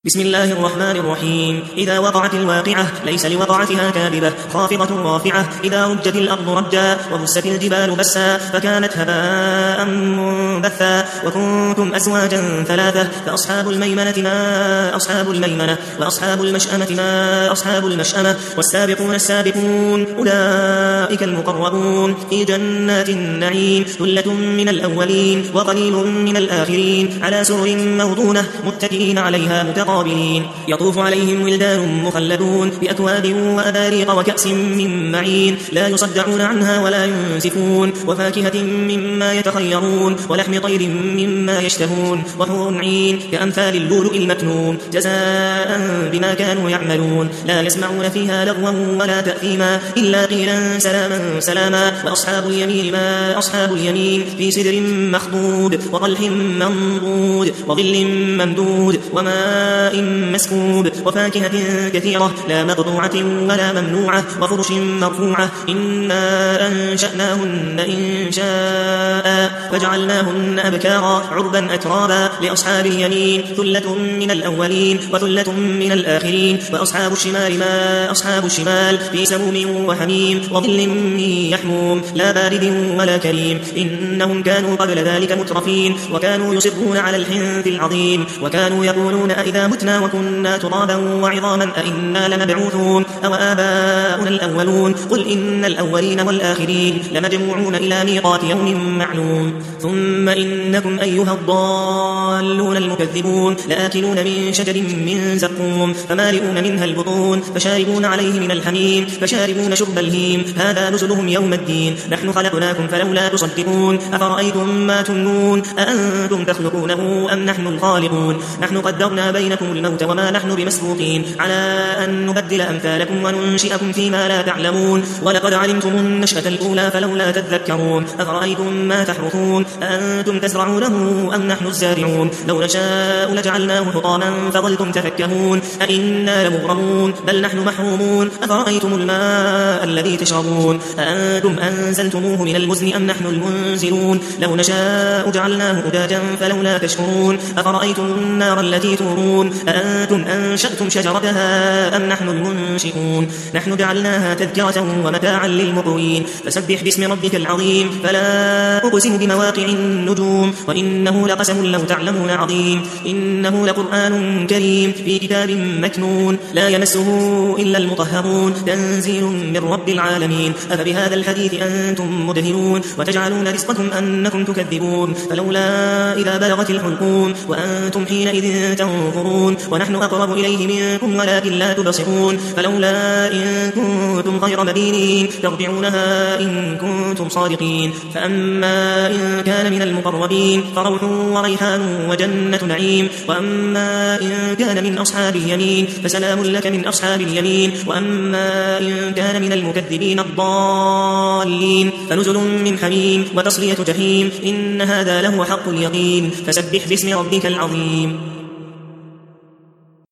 بسم الله الرحمن الرحيم. إذا وقعت الواقعة ليس لوقعتها كاذبة خافضة رافعة. إذا رجت الأرض رجا وبست الجبال بسا فكانت هباء منبثا. وكنتم أزواجا ثلاثة فأصحاب الميمنة ما أصحاب الميمنة وأصحاب المشأمة ما أصحاب المشأمة. والسابقون السابقون أولئك المقربون في جنات النعيم. ثلة من الأولين وقليل من الآخرين على سرر موضونة متكئين عليها متقابلين. يطوف عليهم ولدان مخلدون بأكواب وأباريق وكأس من معين لا يصدعون عنها ولا ينزفون. وفاكهة مما يتخيرون ولحم طير مما يشتهون. وحور عين كأمثال اللؤلؤ المكنون جزاء بما كانوا يعملون. لا يسمعون فيها لغوا ولا تأثيما إلا قيلا سلاما سلاما. وأصحاب اليمين ما أصحاب اليمين في سدر مخضود وطلح منضود وظل ممدود وماء مسكوب. وفاكهة كثيرة لا مقطوعة ولا ممنوعة وفرش مرفوعة. إنا أنشأناهن إن شاء فجعلناهن أبكارا عربا أترابا. لأصحاب اليمين ثلة من الأولين وثلة من الآخرين. وأصحاب الشمال ما أصحاب الشمال في سموم وحميم وظل من يحموم لا بارد ولا كريم. إنهم كانوا قبل ذلك مترفين وكانوا يصرون على الحنث العظيم. وكانوا يقولون أئذا متنا وكنا ترابا وعظاما أئنا لمبعوثون أو آباؤنا الأولون. قل إن الأولين والآخرين لمجموعون إلى ميقات يوم معلوم. ثم إنكم أيها الضالون المكذبون لآكلون من شجر من زقوم فمالئون منها البطون فشاربون عليه من الحميم فشاربون شرب الهيم هذا نزلهم يوم الدين. نحن خلقناكم فلولا تصدقون. أفرأيتم ما تمنون أأنتم تخلقونه أم نحن الخالقون. نحن قدرنا بينكم الموت وما نحن بمسبوقين على أن نبدل أمثالكم وننشئكم فيما لا تعلمون. ولقد علمتم النشأة الأولى فلولا تذكرون. أفرأيتم ما تحرثون أأنتم تزرعونه أم نحن الزارعون. لو نشاء لجعلناه حطاما فظلتم تفكهون أئنا لمغرمون بل نحن محرومون. أفرأيتم الماء الذي تشربون أأنتم أنزلتموه من المزن أم نحن المنزلون. لو نشاء جعلناه أجاجا فلولا تشكرون. أفرأيتم النار التي تورون أأنتم أنشأتم شجرتها أم نحن المنشئون. نحن جعلناها تذكرة ومتاعا للمقوين. فسبح باسم ربك العظيم. فلا أقسم بمواقع النجوم وإنه لقسم لو تعلمون عظيم. إنه لقرآن كريم في كتاب مكنون لا يمسه إلا المطهرون تنزيل من رب العالمين. أفبهذا الحديث أنتم مدهنون وتجعلون رزقكم أنكم تكذبون. فلولا إذا بلغت الحلقوم وأنتم حينئذ تنظرون. ونحن أقرب إليه منكم ولكن لا تبصرون. فلولا إن كنتم غير مدينين ترجعونها إن كنتم صادقين. فأما إن كان من المقربين فروح وريحان وجنة نعيم. وأما إن كان من أصحاب اليمين فسلام لك من أصحاب اليمين. وأما إن كان من المكذبين الضالين فنزل من حميم وتصلية جحيم. إن هذا لهو حق اليقين. فسبح باسم ربك العظيم.